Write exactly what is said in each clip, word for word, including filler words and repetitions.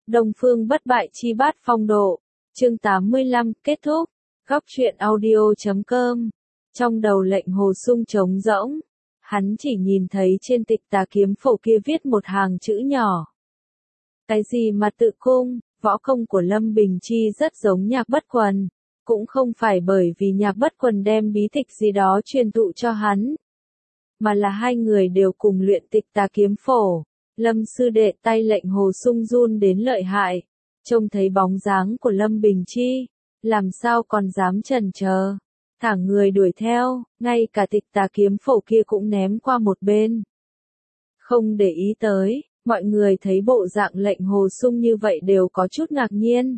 Đông Phương bất bại chi bát phong độ. Chương tám mươi lăm kết thúc. Góc truyện audio chấm com. Trong đầu Lệnh Hồ Sung trống rỗng. Hắn chỉ nhìn thấy trên tịch Tà Kiếm Phổ kia viết một hàng chữ nhỏ. Cái gì mà tự cung, võ công của Lâm Bình Chi rất giống Nhạc Bất Quần. Cũng không phải bởi vì Nhạc Bất Quần đem bí tịch gì đó truyền thụ cho hắn. Mà là hai người đều cùng luyện tịch Tà Kiếm Phổ. Lâm sư đệ tay Lệnh Hồ Sung run đến lợi hại. Trông thấy bóng dáng của Lâm Bình Chi. Làm sao còn dám chần chờ. Thẳng người đuổi theo, ngay cả tịch Tà Kiếm Phổ kia cũng ném qua một bên. Không để ý tới, mọi người thấy bộ dạng Lệnh Hồ Sung như vậy đều có chút ngạc nhiên.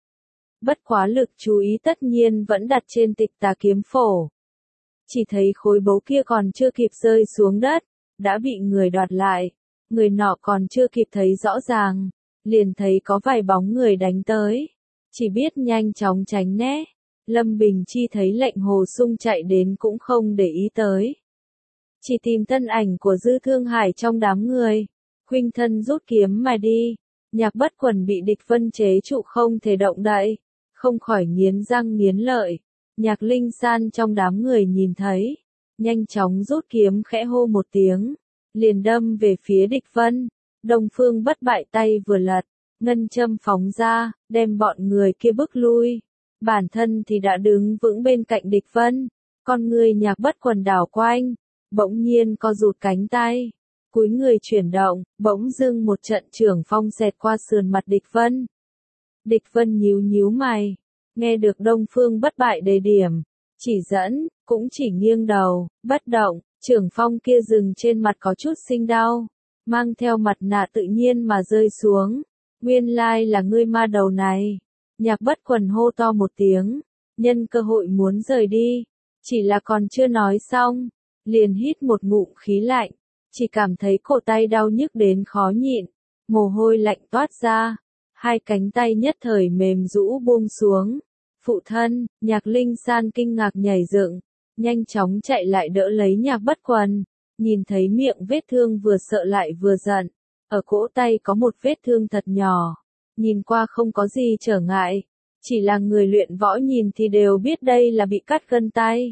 Bất quá lực chú ý tất nhiên vẫn đặt trên tịch Tà Kiếm Phổ. Chỉ thấy khối báu kia còn chưa kịp rơi xuống đất, đã bị người đoạt lại. Người nọ còn chưa kịp thấy rõ ràng, liền thấy có vài bóng người đánh tới. Chỉ biết nhanh chóng tránh né. Lâm Bình Chi thấy Lệnh Hồ Sung chạy đến cũng không để ý tới. Chỉ tìm thân ảnh của Dư Thương Hải trong đám người. Khuynh thân rút kiếm mà đi. Nhạc Bất Quần bị địch vân chế trụ không thể động đậy. Không khỏi nghiến răng nghiến lợi. Nhạc Linh San trong đám người nhìn thấy. Nhanh chóng rút kiếm khẽ hô một tiếng. Liền đâm về phía địch vân. Đông Phương bất bại tay vừa lật. Ngân châm phóng ra, đem bọn người kia bức lui. Bản thân thì đã đứng vững bên cạnh địch vân. Con người Nhạc Bất Quần đảo quanh. Bỗng nhiên co rụt cánh tay. Cúi người chuyển động, bỗng dưng một trận trưởng phong xẹt qua sườn mặt địch vân. Địch vân nhíu nhíu mày. Nghe được Đông Phương bất bại đề điểm. Chỉ dẫn, cũng chỉ nghiêng đầu, bất động. Trưởng phong kia dừng trên mặt có chút sinh đau. Mang theo mặt nạ tự nhiên mà rơi xuống. Nguyên lai là ngươi ma đầu này. Nhạc Bất Quần hô to một tiếng. Nhân cơ hội muốn rời đi. Chỉ là còn chưa nói xong. Liền hít một ngụm khí lạnh. Chỉ cảm thấy cổ tay đau nhức đến khó nhịn. Mồ hôi lạnh toát ra. Hai cánh tay nhất thời mềm rũ buông xuống. Phụ thân, Nhạc Linh San kinh ngạc nhảy dựng. Nhanh chóng chạy lại đỡ lấy Nhạc Bất Quần. Nhìn thấy miệng vết thương vừa sợ lại vừa giận. Ở cổ tay có một vết thương thật nhỏ. Nhìn qua không có gì trở ngại. Chỉ là người luyện võ nhìn thì đều biết đây là bị cắt gân tay.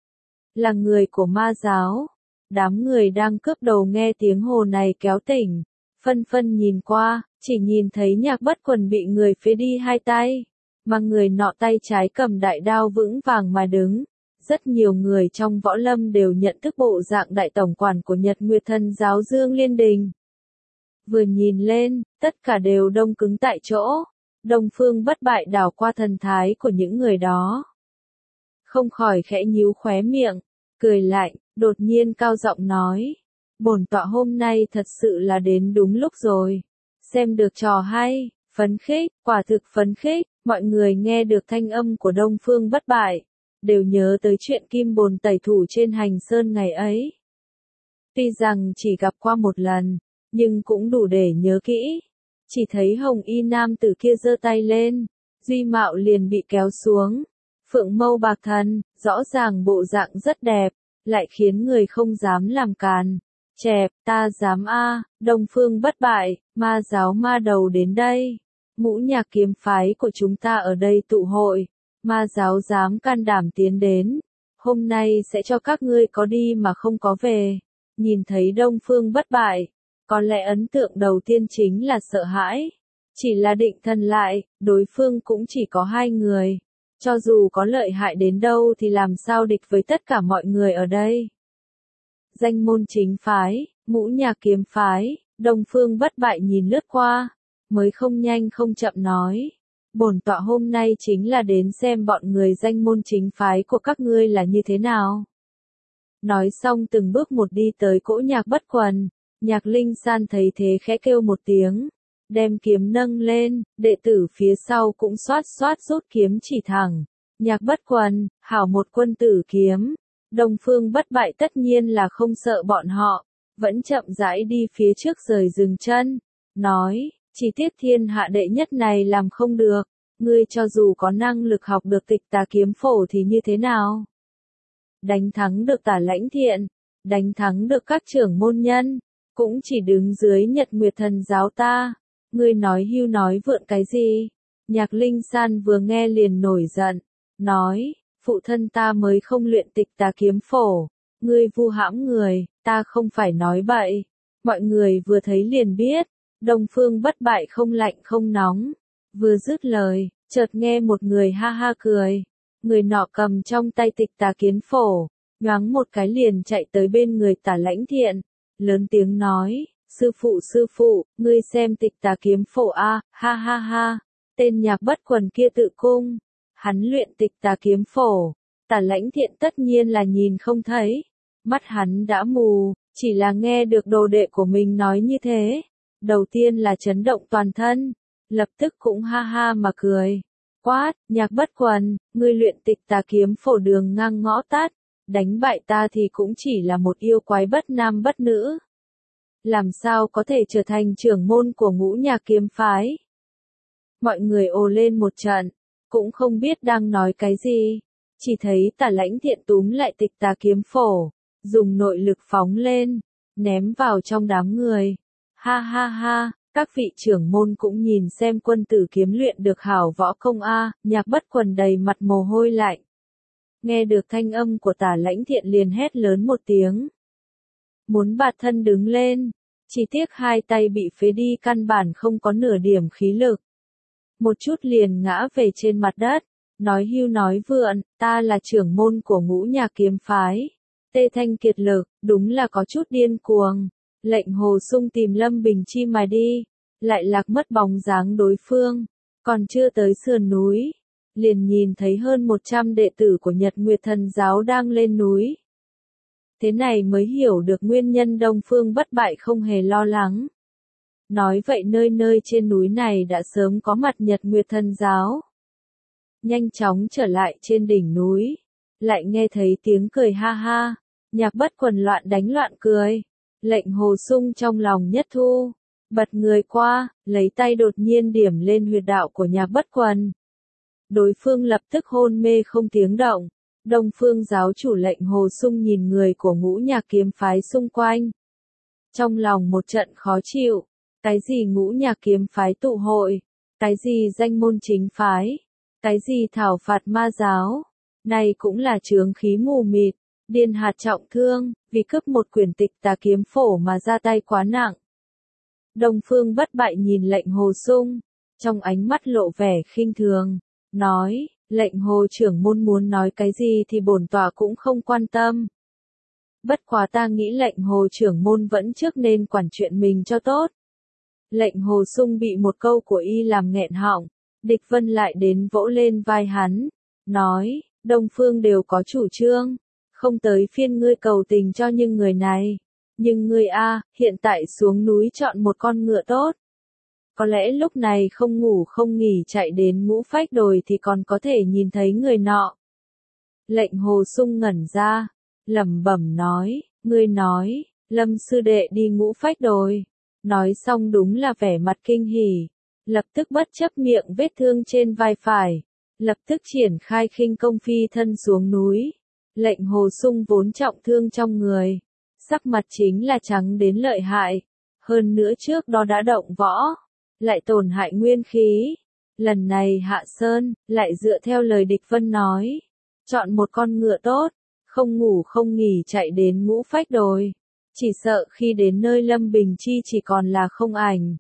Là người của ma giáo. Đám người đang cướp đầu nghe tiếng hồ này kéo tỉnh. Phân phân nhìn qua, chỉ nhìn thấy Nhạc Bất Quần bị người phế đi hai tay. Mà người nọ tay trái cầm đại đao vững vàng mà đứng. Rất nhiều người trong võ lâm đều nhận thức bộ dạng đại tổng quản của Nhật Nguyệt Thần giáo Dương Liên Đình. Vừa nhìn lên, tất cả đều đông cứng tại chỗ. Đông Phương bất bại đảo qua thần thái của những người đó. Không khỏi khẽ nhíu khóe miệng, cười lạnh, đột nhiên cao giọng nói. Bổn tọa hôm nay thật sự là đến đúng lúc rồi. Xem được trò hay, phấn khích, quả thực phấn khích, mọi người nghe được thanh âm của Đông Phương bất bại. Đều nhớ tới chuyện Kim Bồn tẩy thủ trên Hành Sơn ngày ấy. Tuy rằng chỉ gặp qua một lần, nhưng cũng đủ để nhớ kỹ. Chỉ thấy hồng y nam tử kia giơ tay lên, duy mạo liền bị kéo xuống. Phượng mâu bạc thần, rõ ràng bộ dạng rất đẹp, lại khiến người không dám làm càn. Chẹp, ta dám a, Đông Phương bất bại, ma giáo ma đầu đến đây. Ngũ Nhạc kiếm phái của chúng ta ở đây tụ hội. Ma giáo dám can đảm tiến đến. Hôm nay sẽ cho các ngươi có đi mà không có về. Nhìn thấy Đông Phương bất bại. Có lẽ ấn tượng đầu tiên chính là sợ hãi. Chỉ là định thần lại, đối phương cũng chỉ có hai người. Cho dù có lợi hại đến đâu thì làm sao địch với tất cả mọi người ở đây. Danh môn chính phái, Ngũ Nhạc kiếm phái, Đông Phương bất bại nhìn lướt qua. Mới không nhanh không chậm nói. Bổn tọa hôm nay chính là đến xem bọn người danh môn chính phái của các ngươi là như thế nào. Nói xong từng bước một đi tới cỗ Nhạc Bất Quần. Nhạc Linh San thấy thế khẽ kêu một tiếng. Đem kiếm nâng lên, đệ tử phía sau cũng xoát xoát rút kiếm chỉ thẳng. Nhạc Bất Quần, hảo một quân tử kiếm. Đông Phương bất bại tất nhiên là không sợ bọn họ. Vẫn chậm rãi đi phía trước rời dừng chân. Nói. Chỉ tiếc thiên hạ đệ nhất này làm không được. Ngươi cho dù có năng lực học được tịch Tà Kiếm Phổ thì như thế nào? Đánh thắng được Tả Lãnh Thiện, đánh thắng được các trưởng môn nhân, cũng chỉ đứng dưới Nhật Nguyệt Thần giáo ta. Ngươi nói hưu nói vượn cái gì? Nhạc Linh San vừa nghe liền nổi giận, nói, phụ thân ta mới không luyện tịch tà kiếm phổ, ngươi vu hãm người, ta không phải nói bậy. Mọi người vừa thấy liền biết, Đông Phương Bất Bại không lạnh không nóng. Vừa dứt lời, chợt nghe một người ha ha cười. Người nọ cầm trong tay tịch tà kiếm phổ, nhoáng một cái liền chạy tới bên người Tả Lãnh Thiện, lớn tiếng nói, sư phụ sư phụ, ngươi xem tịch tà kiếm phổ a, ha ha ha, tên Nhạc Bất Quần kia tự cung, hắn luyện tịch tà kiếm phổ, Tả Lãnh Thiện tất nhiên là nhìn không thấy, mắt hắn đã mù, chỉ là nghe được đồ đệ của mình nói như thế, đầu tiên là chấn động toàn thân, lập tức cũng ha ha mà cười. Quát, Nhạc Bất Quần, ngươi luyện tịch tà kiếm phổ đường ngang ngõ tắt, đánh bại ta thì cũng chỉ là một yêu quái bất nam bất nữ. Làm sao có thể trở thành trưởng môn của Ngũ Nhạc kiếm phái? Mọi người ồ lên một trận, cũng không biết đang nói cái gì, chỉ thấy Tả Lãnh Thiện túm lại tịch tà kiếm phổ, dùng nội lực phóng lên, ném vào trong đám người. Ha ha ha, các vị trưởng môn cũng nhìn xem quân tử kiếm luyện được hảo võ công a, Nhạc Bất Quần đầy mặt mồ hôi lạnh. Nghe được thanh âm của Tả Lãnh Thiện liền hét lớn một tiếng. Muốn bạt thân đứng lên, chỉ tiếc hai tay bị phế đi căn bản không có nửa điểm khí lực. Một chút liền ngã về trên mặt đất, nói hưu nói vượn, ta là trưởng môn của Ngũ Nhạc kiếm phái. Tê Thanh kiệt lực, đúng là có chút điên cuồng. Lệnh Hồ Sung tìm Lâm Bình Chi mà đi, lại lạc mất bóng dáng đối phương, còn chưa tới sườn núi, liền nhìn thấy hơn một trăm đệ tử của Nhật Nguyệt Thần giáo đang lên núi. Thế này mới hiểu được nguyên nhân Đông Phương Bất Bại không hề lo lắng. Nói vậy nơi nơi trên núi này đã sớm có mặt Nhật Nguyệt Thần giáo. Nhanh chóng trở lại trên đỉnh núi, lại nghe thấy tiếng cười ha ha, Nhạc Bất Quần loạn đánh loạn cười. Lệnh Hồ Sung trong lòng nhất thu, bật người qua, lấy tay đột nhiên điểm lên huyệt đạo của Nhạc Bất Quần. Đối phương lập tức hôn mê không tiếng động. Đông Phương giáo chủ lệnh Hồ Sung nhìn người của Ngũ Nhạc kiếm phái xung quanh. Trong lòng một trận khó chịu, cái gì Ngũ Nhạc kiếm phái tụ hội, cái gì danh môn chính phái, cái gì thảo phạt ma giáo, này cũng là chướng khí mù mịt. Điên hạt trọng thương, vì cướp một quyển tịch tà kiếm phổ mà ra tay quá nặng. Đông Phương Bất Bại nhìn lệnh Hồ Sung, trong ánh mắt lộ vẻ khinh thường, nói, lệnh Hồ trưởng môn muốn nói cái gì thì bổn tọa cũng không quan tâm. Bất quá ta nghĩ lệnh Hồ trưởng môn vẫn trước nên quản chuyện mình cho tốt. Lệnh Hồ Sung bị một câu của y làm nghẹn họng, Địch Vân lại đến vỗ lên vai hắn, nói, Đông Phương đều có chủ trương. Không tới phiên ngươi cầu tình cho những người này. Nhưng ngươi a, hiện tại xuống núi chọn một con ngựa tốt. Có lẽ lúc này không ngủ không nghỉ chạy đến Ngũ Phách đồi thì còn có thể nhìn thấy người nọ. Lệnh Hồ Sung ngẩn ra, lẩm bẩm nói, ngươi nói, Lâm sư đệ đi Ngũ Phách đồi. Nói xong đúng là vẻ mặt kinh hỉ, lập tức bất chấp miệng vết thương trên vai phải, lập tức triển khai khinh công phi thân xuống núi. Lệnh Hồ Sung vốn trọng thương trong người, sắc mặt chính là trắng đến lợi hại, hơn nữa trước đó đã động võ, lại tổn hại nguyên khí. Lần này hạ sơn, lại dựa theo lời Địch Vân nói, chọn một con ngựa tốt, không ngủ không nghỉ chạy đến Ngũ Phách đồi, chỉ sợ khi đến nơi Lâm Bình Chi chỉ còn là không ảnh.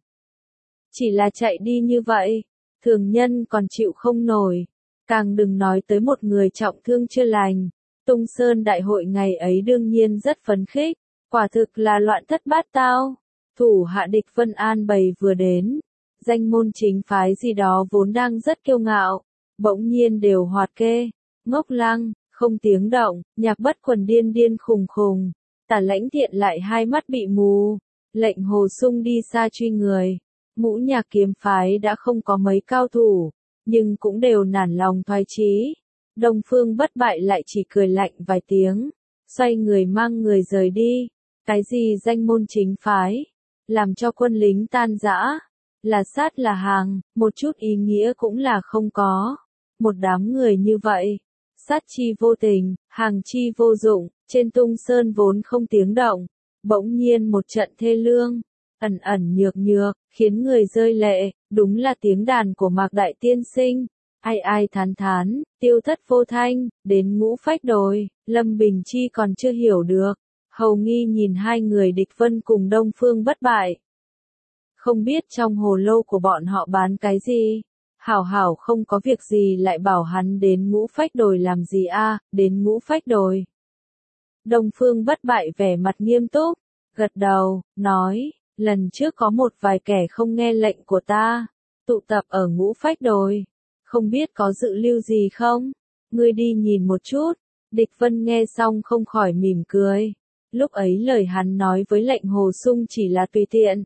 Chỉ là chạy đi như vậy, thường nhân còn chịu không nổi, càng đừng nói tới một người trọng thương chưa lành. Tung Sơn đại hội ngày ấy đương nhiên rất phấn khích, quả thực là loạn thất bát tao. Thủ hạ Địch Vân an bày vừa đến, danh môn chính phái gì đó vốn đang rất kiêu ngạo, bỗng nhiên đều hoạt kê, ngốc lăng, không tiếng động, Nhạc Bất Quần điên điên khùng khùng, Tả Lãnh Thiện lại hai mắt bị mù, lệnh Hồ Sung đi xa truy người. Ngũ Nhạc kiếm phái đã không có mấy cao thủ, nhưng cũng đều nản lòng thoái chí. Đông Phương Bất Bại lại chỉ cười lạnh vài tiếng, xoay người mang người rời đi. Cái gì danh môn chính phái, làm cho quân lính tan rã, là sát là hàng, một chút ý nghĩa cũng là không có. Một đám người như vậy, sát chi vô tình, hàng chi vô dụng, trên Tung Sơn vốn không tiếng động, bỗng nhiên một trận thê lương, ẩn ẩn nhược nhược, khiến người rơi lệ, đúng là tiếng đàn của Mạc Đại Tiên Sinh. Ai ai thán thán, tiêu thất vô thanh, đến ngũ phách đồi, Lâm Bình Chi còn chưa hiểu được. Hầu Nghi nhìn hai người Địch Vân cùng Đông Phương Bất Bại. Không biết trong hồ lô của bọn họ bán cái gì? Hảo hảo không có việc gì lại bảo hắn đến ngũ phách đồi làm gì a? Đến ngũ phách đồi. Đông Phương Bất Bại vẻ mặt nghiêm túc, gật đầu, nói, lần trước có một vài kẻ không nghe lệnh của ta, tụ tập ở ngũ phách đồi. Không biết có dự lưu gì không? Ngươi đi nhìn một chút. Địch Vân nghe xong không khỏi mỉm cười. Lúc ấy lời hắn nói với lệnh Hồ Sung chỉ là tùy tiện.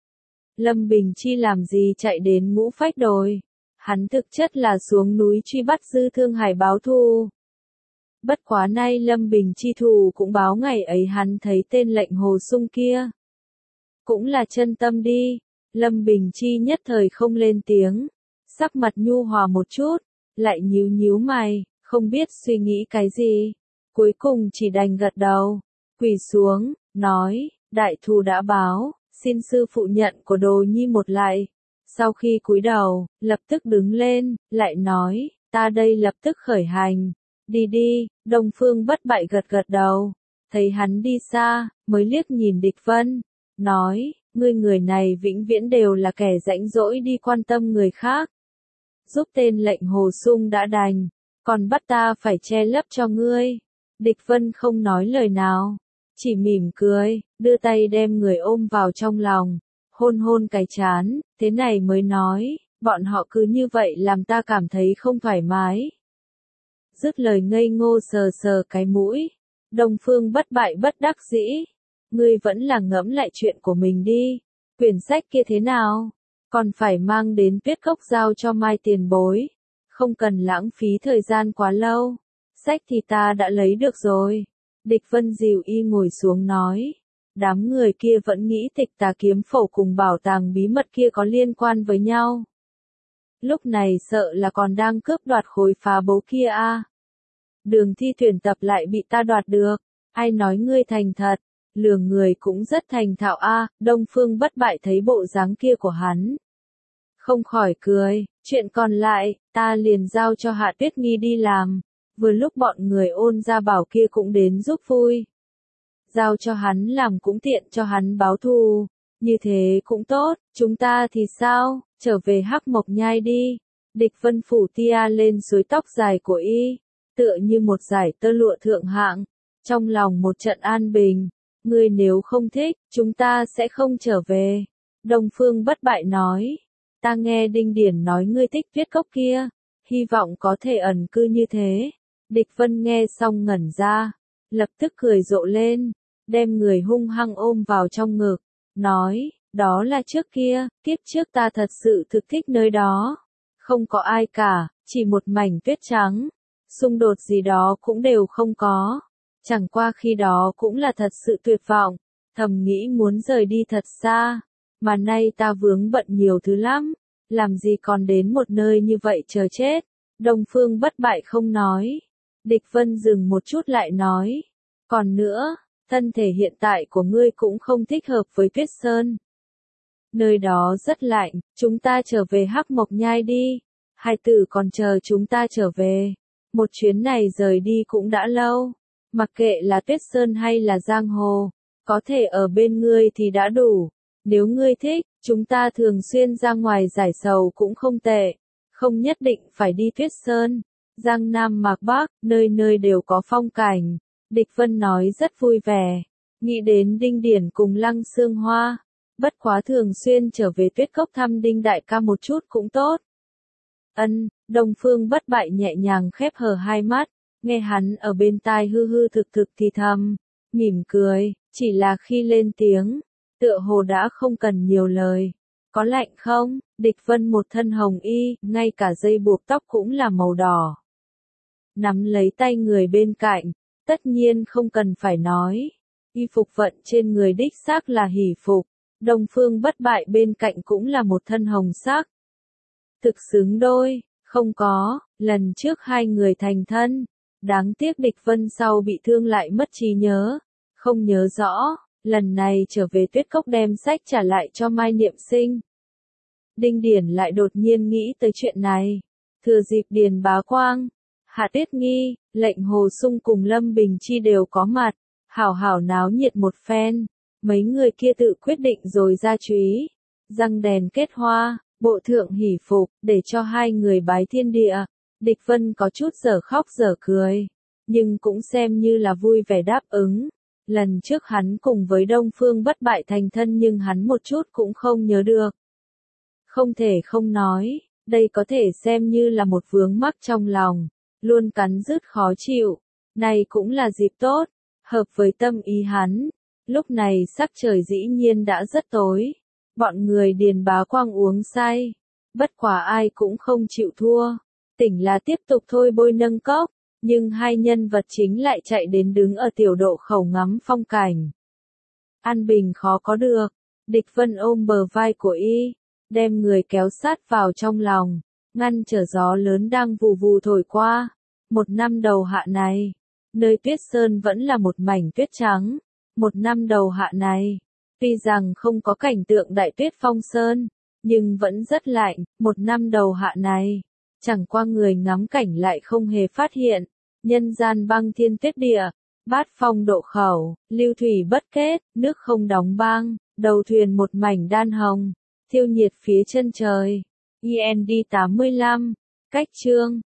Lâm Bình Chi làm gì chạy đến ngũ phách đồi? Hắn thực chất là xuống núi truy bắt Dư Thương Hải báo thù. Bất quá nay Lâm Bình Chi thù cũng báo ngày ấy hắn thấy tên lệnh Hồ Sung kia. Cũng là chân tâm đi. Lâm Bình Chi nhất thời không lên tiếng. Sắc mặt nhu hòa một chút, lại nhíu nhíu mày, không biết suy nghĩ cái gì. Cuối cùng chỉ đành gật đầu, quỳ xuống, nói, đại thù đã báo, xin sư phụ nhận của Đồ Nhi một lại. Sau khi cúi đầu, lập tức đứng lên, lại nói, ta đây lập tức khởi hành. Đi đi, Đông Phương Bất Bại gật gật đầu, thấy hắn đi xa, mới liếc nhìn Địch Vân, nói, ngươi người này vĩnh viễn đều là kẻ rãnh rỗi đi quan tâm người khác. Giúp tên lệnh Hồ Sung đã đành, còn bắt ta phải che lấp cho ngươi. Địch Vân không nói lời nào, chỉ mỉm cười, đưa tay đem người ôm vào trong lòng, hôn hôn cái trán, thế này mới nói, bọn họ cứ như vậy làm ta cảm thấy không thoải mái. Dứt lời ngây ngô sờ sờ cái mũi, Đông Phương Bất Bại bất đắc dĩ, ngươi vẫn là ngẫm lại chuyện của mình đi, quyển sách kia thế nào? Còn phải mang đến Tuyết Cốc giao cho Mai tiền bối. Không cần lãng phí thời gian quá lâu. Sách thì ta đã lấy được rồi. Địch Vân dìu y ngồi xuống nói. Đám người kia vẫn nghĩ Tịch Tà Kiếm Phổ cùng bảo tàng bí mật kia có liên quan với nhau. Lúc này sợ là còn đang cướp đoạt khối phá báu kia a. À. Đường thi tuyển tập lại bị ta đoạt được. Ai nói ngươi thành thật? Lường người cũng rất thành thạo a. À. Đông Phương Bất Bại thấy bộ dáng kia của hắn. Không khỏi cười, chuyện còn lại, ta liền giao cho Hạ Tuyết Nghi đi làm. Vừa lúc bọn người Ôn Gia Bảo kia cũng đến giúp vui. Giao cho hắn làm cũng tiện cho hắn báo thù. Như thế cũng tốt, chúng ta thì sao, trở về Hắc Mộc Nhai đi. Địch Vân phủ tia lên suối tóc dài của y, tựa như một dải tơ lụa thượng hạng. Trong lòng một trận an bình, ngươi nếu không thích, chúng ta sẽ không trở về. Đông Phương Bất Bại nói. Ta nghe Đinh Điển nói ngươi thích Tuyết Cốc kia, hy vọng có thể ẩn cư như thế. Địch Vân nghe xong ngẩn ra, lập tức cười rộ lên, đem người hung hăng ôm vào trong ngực, nói, đó là trước kia, kiếp trước ta thật sự thực thích nơi đó. Không có ai cả, chỉ một mảnh tuyết trắng, xung đột gì đó cũng đều không có. Chẳng qua khi đó cũng là thật sự tuyệt vọng, thầm nghĩ muốn rời đi thật xa. Mà nay ta vướng bận nhiều thứ lắm, làm gì còn đến một nơi như vậy chờ chết. Đông Phương Bất Bại không nói. Địch Vân dừng một chút lại nói. Còn nữa, thân thể hiện tại của ngươi cũng không thích hợp với Tuyết Sơn. Nơi đó rất lạnh, chúng ta trở về Hắc Mộc Nhai đi. Hai tử còn chờ chúng ta trở về. Một chuyến này rời đi cũng đã lâu. Mặc kệ là Tuyết Sơn hay là Giang Hồ, có thể ở bên ngươi thì đã đủ. Nếu ngươi thích, chúng ta thường xuyên ra ngoài giải sầu cũng không tệ. Không nhất định phải đi Tuyết Sơn. Giang Nam Mạc Bắc, nơi nơi đều có phong cảnh. Địch Vân nói rất vui vẻ. Nghĩ đến Đinh Điển cùng Lăng Xương Hoa. Bất quá thường xuyên trở về Tuyết Cốc thăm Đinh Đại ca một chút cũng tốt. Ân, Đông Phương Bất Bại nhẹ nhàng khép hờ hai mắt. Nghe hắn ở bên tai hư hư thực thực thì thầm. Mỉm cười, chỉ là khi lên tiếng. Tựa hồ đã không cần nhiều lời. Có lạnh không? Địch Vân một thân hồng y, ngay cả dây buộc tóc cũng là màu đỏ. Nắm lấy tay người bên cạnh, tất nhiên không cần phải nói. Y phục vận trên người đích xác là hỷ phục. Đông Phương Bất Bại bên cạnh cũng là một thân hồng sắc. Thực xứng đôi, không có, lần trước hai người thành thân. Đáng tiếc Địch Vân sau bị thương lại mất trí nhớ. Không nhớ rõ. Lần này trở về Tuyết Cốc đem sách trả lại cho Mai Niệm Sinh. Đinh Điển lại đột nhiên nghĩ tới chuyện này. Thừa dịp Điền Bá Quang, Hạ Tuyết Nghi, Lệnh Hồ Sung cùng Lâm Bình Chi đều có mặt, hảo hảo náo nhiệt một phen. Mấy người kia tự quyết định rồi ra chúy, răng đèn kết hoa, bộ thượng hỷ phục, để cho hai người bái thiên địa. Địch Vân có chút dở khóc dở cười, nhưng cũng xem như là vui vẻ đáp ứng. Lần trước hắn cùng với Đông Phương bất bại thành thân nhưng hắn một chút cũng không nhớ được. Không thể không nói, đây có thể xem như là một vướng mắc trong lòng, luôn cắn rứt khó chịu. Này cũng là dịp tốt, hợp với tâm ý hắn. Lúc này sắc trời dĩ nhiên đã rất tối, bọn người Điền Bá Quang uống say, bất quả ai cũng không chịu thua, tỉnh là tiếp tục thôi bôi nâng cốc, nhưng hai nhân vật chính lại chạy đến đứng ở tiểu độ khẩu ngắm phong cảnh. An bình khó có được, Địch Vân ôm bờ vai của y, đem người kéo sát vào trong lòng, ngăn trở gió lớn đang vù vù thổi qua. Một năm đầu hạ này, nơi Tuyết Sơn vẫn là một mảnh tuyết trắng. Một năm đầu hạ này, tuy rằng không có cảnh tượng đại tuyết phong sơn, nhưng vẫn rất lạnh. Một năm đầu hạ này, chẳng qua người ngắm cảnh lại không hề phát hiện. Nhân gian băng thiên tuyết địa, bát phong độ khẩu, lưu thủy bất kết, nước không đóng băng, đầu thuyền một mảnh đan hồng, thiêu nhiệt phía chân trời. i en đê tám mươi lăm, cách chương